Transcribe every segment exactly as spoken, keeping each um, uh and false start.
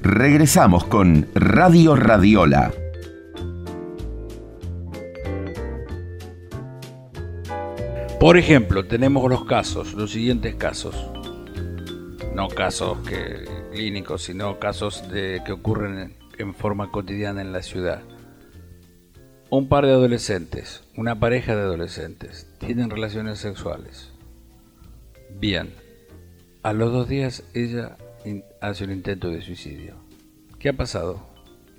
Regresamos con Radio Radiola. Por ejemplo, tenemos los casos, los siguientes casos. No casos que, clínicos, sino casos de, que ocurren en, en forma cotidiana en la ciudad. Un par de adolescentes, una pareja de adolescentes, tienen relaciones sexuales. Bien, a los dos días ella in, hace un intento de suicidio. ¿Qué ha pasado?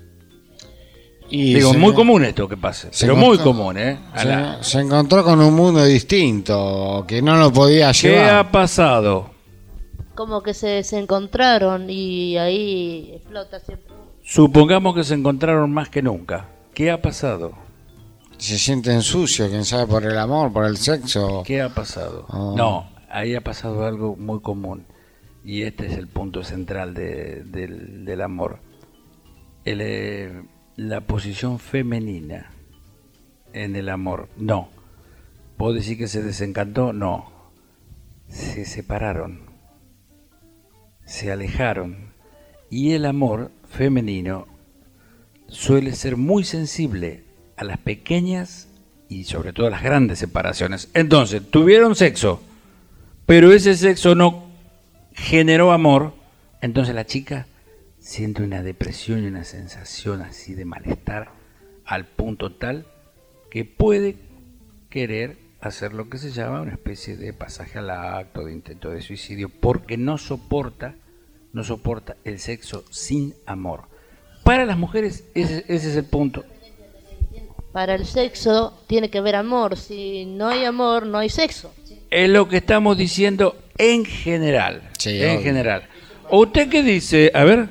Y Digo, se, muy común esto que pase, pero muy común, ¿eh? Se, la... se encontró con un mundo distinto, que no lo podía llevar. ¿Qué ha pasado? Como que se, se encontraron y ahí explota siempre. Supongamos que se encontraron más que nunca. ¿Qué ha pasado? Se sienten sucios, quién sabe, por el amor, por el sexo. ¿Qué ha pasado? Oh. No, ahí ha pasado algo muy común. Y este es el punto central de, del, del amor. El... Eh, la posición femenina en el amor. No. ¿Puedo decir que se desencantó? No. Se separaron. Se alejaron. Y el amor femenino suele ser muy sensible a las pequeñas y sobre todo a las grandes separaciones. Entonces, tuvieron sexo, pero ese sexo no generó amor. Entonces la chica siente una depresión y una sensación así de malestar al punto tal que puede querer hacer lo que se llama una especie de pasaje al acto, de intento de suicidio, porque no soporta, no soporta el sexo sin amor. Para las mujeres ese, ese es el punto. Para el sexo tiene que haber amor, si no hay amor no hay sexo. Es lo que estamos diciendo en general, sí, en obvio. general. ¿Usted qué dice? A ver.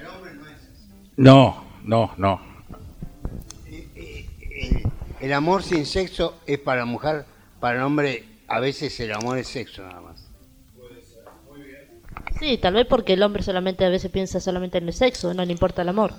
No, no, no. El amor sin sexo es para la mujer, para el hombre a veces el amor es sexo nada más. Sí, tal vez porque el hombre solamente a veces piensa solamente en el sexo, no le importa el amor.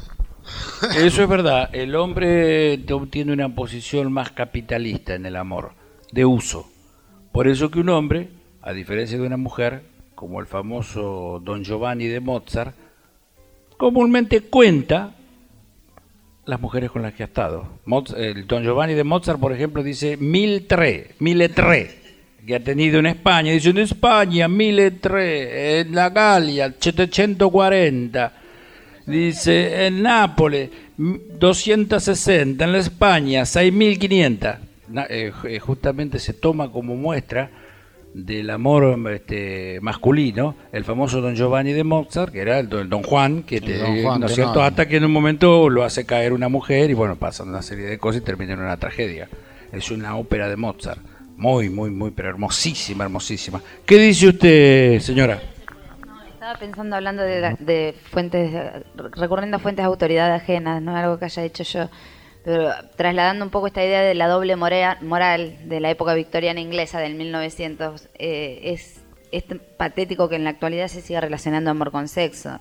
Eso es verdad, el hombre obtiene una posición más capitalista en el amor, de uso. Por eso que un hombre, a diferencia de una mujer, como el famoso Don Giovanni de Mozart, comúnmente cuenta las mujeres con las que ha estado. Mozart, el Don Giovanni de Mozart, por ejemplo, dice mil tres, mille tres, que ha tenido en España. Dice en España mille tres, en la Galia setecientos cuarenta, dice en Nápoles doscientos sesenta, en la España seis mil quinientos. Eh, justamente se toma como muestra del amor este, masculino, el famoso Don Giovanni de Mozart, que era el, el Don Juan, que te, Don Juan, ¿no es cierto? No. Hasta que en un momento lo hace caer una mujer y bueno, pasan una serie de cosas y termina en una tragedia. Es una ópera de Mozart, muy, muy, muy, pero hermosísima, hermosísima. ¿Qué dice usted, señora? No, estaba pensando, hablando de, de fuentes, recurriendo a fuentes de autoridad ajenas, no es algo que haya hecho yo, pero trasladando un poco esta idea de la doble moral, moral de la época victoriana inglesa del mil novecientos, eh, es, es patético que en la actualidad se siga relacionando amor con sexo.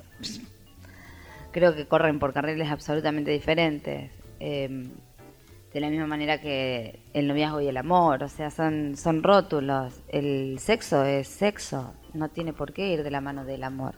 Creo que corren por carriles absolutamente diferentes, eh, de la misma manera que el noviazgo y el amor, o sea, son, son rótulos. El sexo es sexo, no tiene por qué ir de la mano del amor.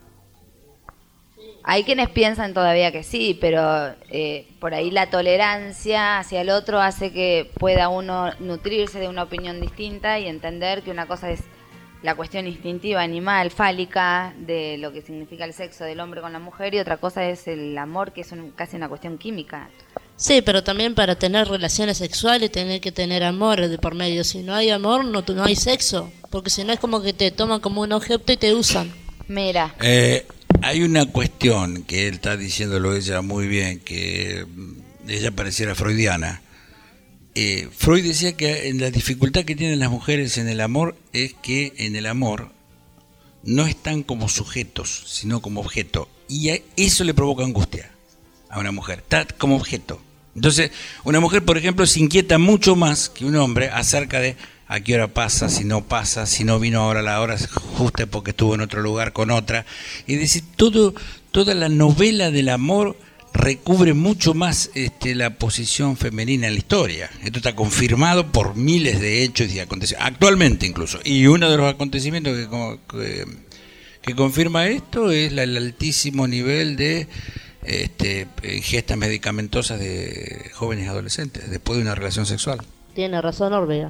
Hay quienes piensan todavía que sí, pero eh, por ahí la tolerancia hacia el otro hace que pueda uno nutrirse de una opinión distinta y entender que una cosa es la cuestión instintiva, animal, fálica, de lo que significa el sexo del hombre con la mujer, y otra cosa es el amor, que es un, casi una cuestión química. Sí, pero también para tener relaciones sexuales tener que tener amor de por medio. Si no hay amor, no, no hay sexo, porque si no es como que te toman como un objeto y te usan. Mira. Eh... Hay una cuestión que él está diciéndolo ella muy bien, que ella pareciera freudiana. Eh, Freud decía que en la dificultad que tienen las mujeres en el amor es que en el amor no están como sujetos, sino como objeto. Y a eso le provoca angustia a una mujer, está como objeto. Entonces, una mujer, por ejemplo, se inquieta mucho más que un hombre acerca de a qué hora pasa, si no pasa, si no vino ahora la hora justa porque estuvo en otro lugar con otra. Es decir, todo, toda la novela del amor recubre mucho más este, la posición femenina en la historia. Esto está confirmado por miles de hechos y acontecimientos, actualmente incluso. Y uno de los acontecimientos que, que, que confirma esto es la, el altísimo nivel de este, ingestas medicamentosas de jóvenes y adolescentes después de una relación sexual. Tiene razón Orvega.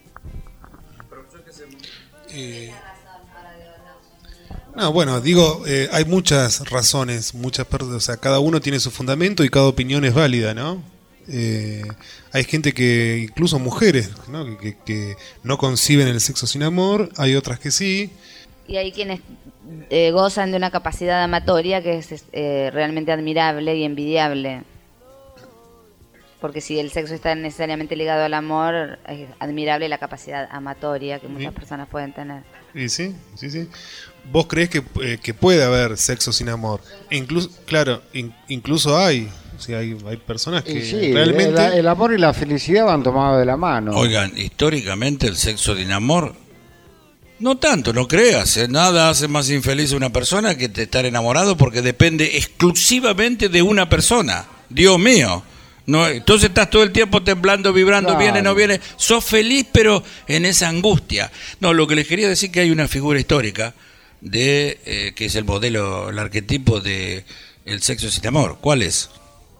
Eh, no, bueno, digo, eh, hay muchas razones, muchas personas, o sea, cada uno tiene su fundamento y cada opinión es válida, ¿no? Eh, hay gente que, incluso mujeres, ¿no? Que, que, que no conciben el sexo sin amor, hay otras que sí. Y hay quienes eh, gozan de una capacidad amatoria que es eh, realmente admirable y envidiable. Porque si el sexo está necesariamente ligado al amor, es admirable la capacidad amatoria que muchas Sí. personas pueden tener. Y sí, sí, sí. ¿Vos creés que, eh, que puede haber sexo sin amor? E incluso, claro, in- incluso hay, o sea, hay, hay personas que Y sí, realmente... el, el amor y la felicidad van tomados de la mano. Oigan, históricamente el sexo sin amor, no tanto, no creas, ¿eh? Nada hace más infeliz a una persona que te estar enamorado porque depende exclusivamente de una persona. Dios mío. No, entonces estás todo el tiempo temblando, vibrando, Claro. viene, no viene, sos feliz pero en esa angustia. No, lo que les quería decir que hay una figura histórica de eh, que es el modelo, el arquetipo de el sexo sin amor. ¿Cuál es?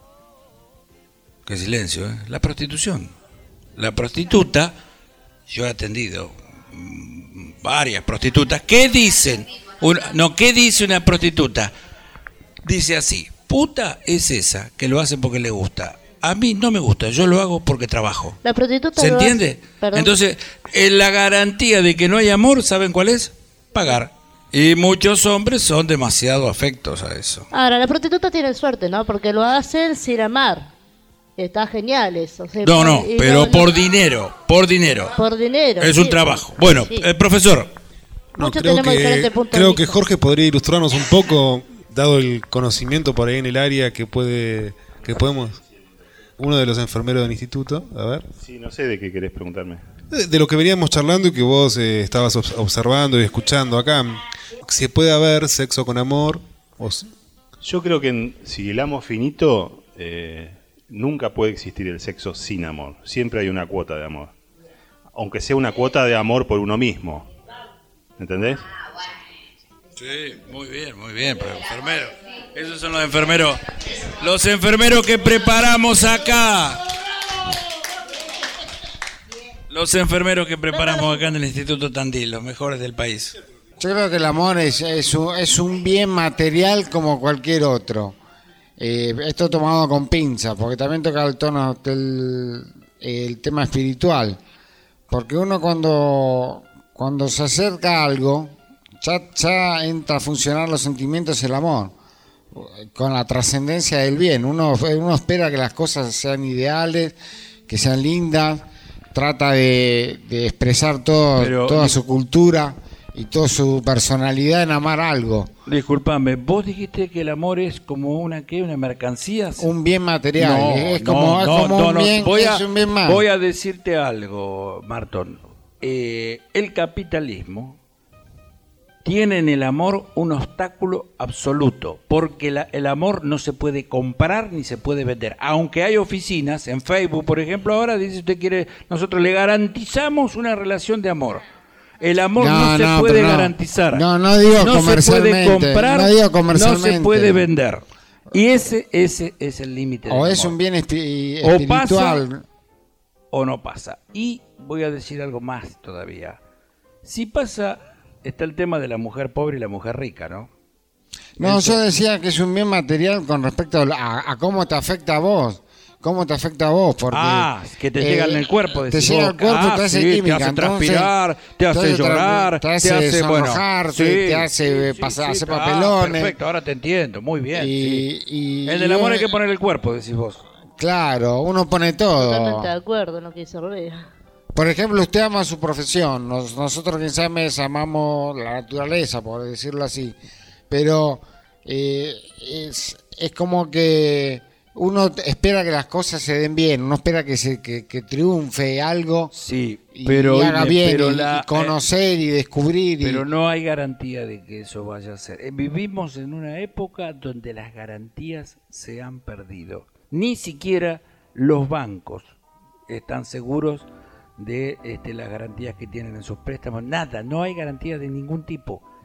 Qué silencio, ¿eh? La prostitución. La prostituta, yo he atendido mm, varias prostitutas. ¿Qué dicen? Una- no, ¿qué dice una prostituta? Dice así: puta es esa que lo hace porque le gusta. A mí no me gusta, yo lo hago porque trabajo. La prostituta ¿Se lo entiende? hace- perdón. Entonces, eh, la garantía de que no hay amor, ¿saben cuál es? Pagar. Y muchos hombres son demasiado afectos a eso. Ahora, la prostituta tiene suerte, ¿no? Porque lo hacen sin amar. Está genial eso. o sea, No, no, y pero no- por dinero, por dinero. Por dinero. Es sí, un trabajo. sí, Bueno, sí. eh, profesor, No, Muchos creo tenemos que, diferentes puntos de creo que vista. Jorge podría ilustrarnos un poco, dado el conocimiento por ahí en el área que puede, que podemos, uno de los enfermeros del instituto, a ver, Sí, no sé de qué querés preguntarme. de, de lo que veníamos charlando y que vos eh, estabas obs- observando y escuchando acá, si puede haber sexo con amor, o s- Yo creo que en- si el amo finito, eh, nunca puede existir el sexo sin amor. Siempre hay una cuota de amor. Aunque sea una cuota de amor por uno mismo. ¿Entendés? sí, muy bien, muy bien, pero enfermero. Esos son los enfermeros, los enfermeros que preparamos acá. Los enfermeros que preparamos acá en el Instituto Tandil, los mejores del país. Yo creo que el amor es, es, un, es un bien material como cualquier otro. Eh, esto tomado con pinza, porque también toca el tono del el tema espiritual. Porque uno cuando, cuando se acerca a algo, ya, ya entra a funcionar los sentimientos y el amor, con la trascendencia del bien. Uno, uno espera que las cosas sean ideales, que sean lindas, trata de, de expresar todo, Pero- toda su cultura y toda su personalidad en amar algo. Disculpame, vos dijiste que el amor es como una ¿qué? Una mercancía. Un bien material, No, es no, como, es no, como no, un no. bien, Voy a, es un bien más. voy a decirte algo, Martón. Eh, el capitalismo tiene en el amor un obstáculo absoluto, porque la- el amor no se puede comprar ni se puede vender. Aunque hay oficinas, en Facebook, por ejemplo, ahora dice usted quiere, nosotros le garantizamos una relación de amor. El amor no, No, se no, puede pero no. garantizar. No, no digo no se puede comercialmente, comprar, no digo no se comercialmente. puede vender. Y ese, ese es el límite del O es amor. un bien espi- O espiritual. o no pasa. Y voy a decir algo más todavía. Si pasa, está el tema de la mujer pobre y la mujer rica, ¿no? No, Eso. yo decía que es un bien material con respecto a, a- a cómo te afecta a vos. ¿Cómo te afecta a vos? Porque, Ah, que te llega en el cuerpo, Te decís llega vos. al cuerpo, Ah, te hace sí, química. te hace entonces- transpirar, te hace tra- llorar, te te hace, hace, bueno, sonrojarte, sí, te hace sí, pasar, sí, hacer ah, papelones. perfecto, ahora te entiendo, muy bien. Y- sí. y- En el y amor uno- hay que poner el cuerpo, decís vos. Claro, uno pone todo. Totalmente de acuerdo en lo que dice Orvega. Por ejemplo, usted ama su profesión, nos- nosotros quizás amamos la naturaleza, por decirlo así, pero eh, es, es como que uno espera que las cosas se den bien, uno espera que, se, que, que triunfe algo Sí, y, pero, y haga oíme, bien, pero y, la- y conocer y descubrir. eh, pero y, no hay garantía de que eso vaya a ser. Eh, Vivimos en una época donde las garantías se han perdido. Ni siquiera los bancos están seguros de este, las garantías que tienen en sus préstamos. Nada, no hay garantía de ningún tipo.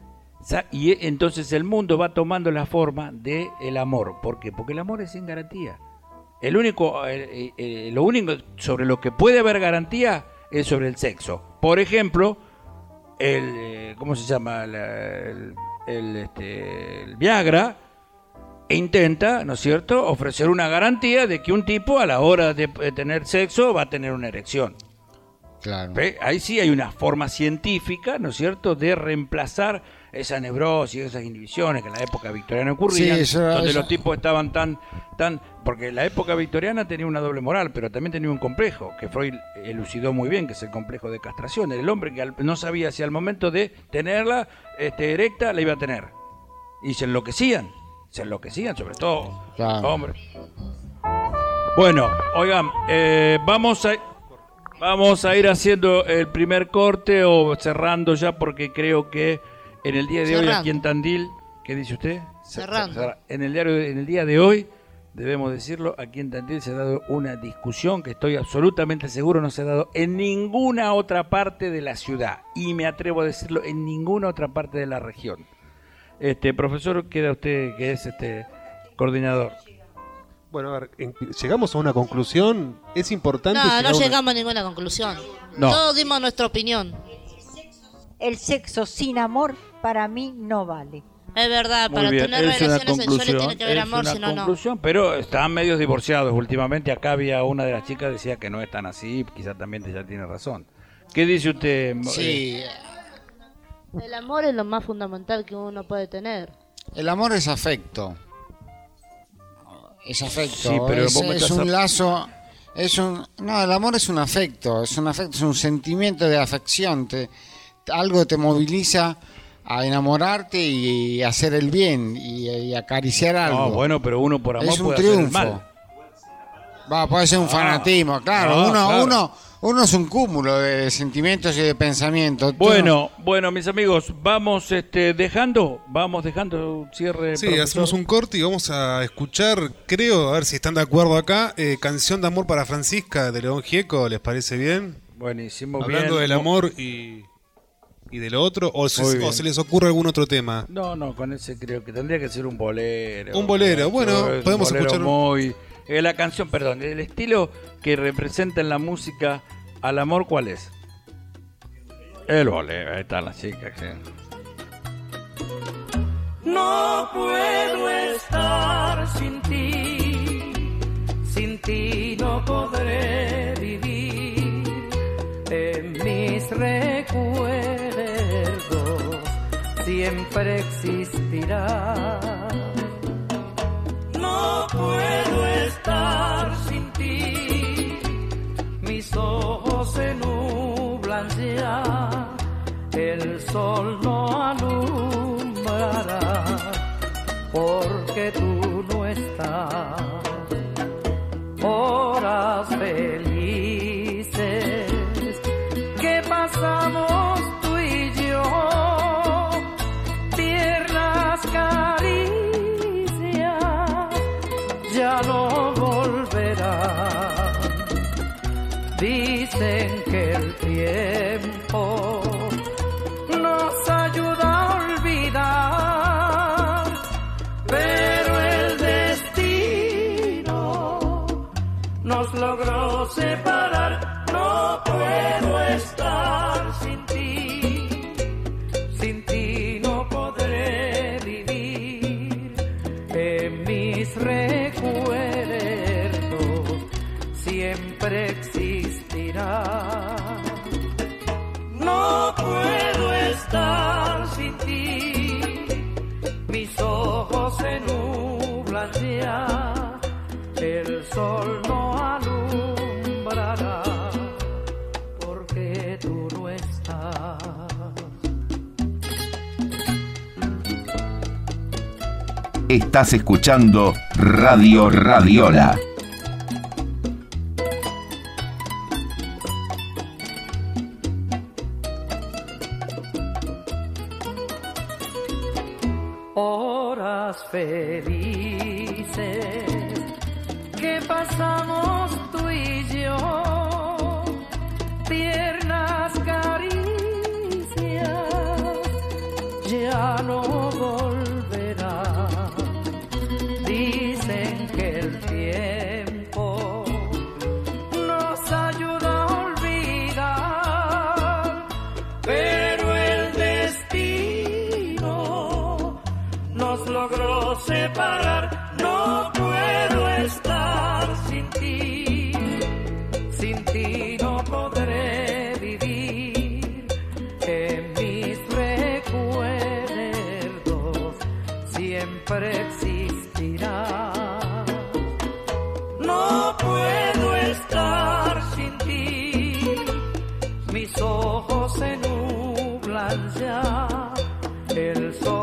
Y entonces el mundo va tomando la forma del el amor. ¿Por qué? Porque el amor es sin garantía. El único, eh, eh, lo único sobre lo que puede haber garantía es sobre el sexo. Por ejemplo, el, eh, ¿cómo se llama? El, el, el, este, el Viagra intenta, ¿no es cierto?, ofrecer una garantía de que un tipo a la hora de, de tener sexo va a tener una erección. Claro. ¿Ve? Ahí sí hay una forma científica, ¿no es cierto?, de reemplazar esa neurosis, esas inhibiciones que en la época victoriana ocurrían, Sí, eso- donde eso- los tipos estaban tan, tan... Porque la época victoriana tenía una doble moral, pero también tenía un complejo, que Freud elucidó muy bien, que es el complejo de castración. Era el hombre que al- no sabía si al momento de tenerla este, erecta la iba a tener. Y se enloquecían, se enloquecían, sobre todo Claro. hombres. Bueno, oigan, eh, vamos a... Vamos a ir haciendo el primer corte o cerrando ya, porque creo que en el día de hoy Cerrando. aquí en Tandil, ¿qué dice usted? Cerrando. Cerra- En el, diario, en el día de hoy, debemos decirlo, aquí en Tandil se ha dado una discusión que estoy absolutamente seguro no se ha dado en ninguna otra parte de la ciudad, y me atrevo a decirlo, en ninguna otra parte de la región. Este profesor, queda usted que es este coordinador. Bueno, a ver, en- llegamos a una conclusión. Es importante. No, llegar no a una- llegamos a ninguna conclusión. No. Todos dimos nuestra opinión. El sexo sin amor para mí no vale. Es verdad, Muy para bien, tener es una relaciones sexuales conclusión, tiene que haber es amor, una si no, no. conclusión, pero están medios divorciados últimamente. Acá había una de las chicas que decía que no es tan así, quizás también ella tiene razón. ¿Qué dice usted? Sí, El amor es lo más fundamental que uno puede tener. el amor es afecto. Es afecto. Sí, pero es, vos me es estás un ap- lazo. Es un, no, el amor es un afecto. Es un afecto, es un sentimiento de afección. Te, algo te moviliza a enamorarte y hacer el bien y, y acariciar algo. No, bueno, pero uno por amor es un puede hacer el triunfo. mal. Va, puede ser un Ah, fanatismo, claro. no, uno, claro. uno, uno es un cúmulo de sentimientos y de pensamientos. Tú Bueno, bueno, mis amigos, vamos este, dejando, vamos dejando cierre. Sí, profesor. hacemos un corte y vamos a escuchar, creo, a ver si están de acuerdo acá, eh, Canción de Amor para Francisca de León Gieco, ¿les parece bien? Buenísimo, Hablando bien. del amor y, y de lo otro, o se, Muy o bien. se les ocurre algún otro tema. No, no, con ese creo que tendría que ser un bolero. Un bolero, bueno, Es un podemos bolero escuchar un- muy... eh, la canción, perdón, el estilo que representa en la música al amor, ¿cuál es? El bolero, ahí está la chica. Sí. No puedo estar sin ti, sin ti no podré vivir. En mis recuerdos siempre existirá. No puedo estar sin ti, mis ojos se nublan ya, el sol no alumbrará, porque tú no estás. Horas felices que pasamos tú y yo, tiernas caricias ya no volverán. Dicen que el tiempo nos ayuda a olvidar, pero el destino nos logró separar. No puedo estar sin ti, sin ti no podré vivir. En mis recuerdos siempre existirá. No puedo estar sin ti, mis ojos se nublan ya, el sol no alumbrará, porque tú no estás. Estás escuchando Radio Radiola. Horas felices que pasamos tú y yo, tiernas caricias ya no tiempo nos ayuda a olvidar, pero el destino nos logró separar. No puedo estar sin ti, sin ti no podré vivir. En mis recuerdos siempre existirá. No puedo estar sin ti, mis ojos se nublan ya, el sol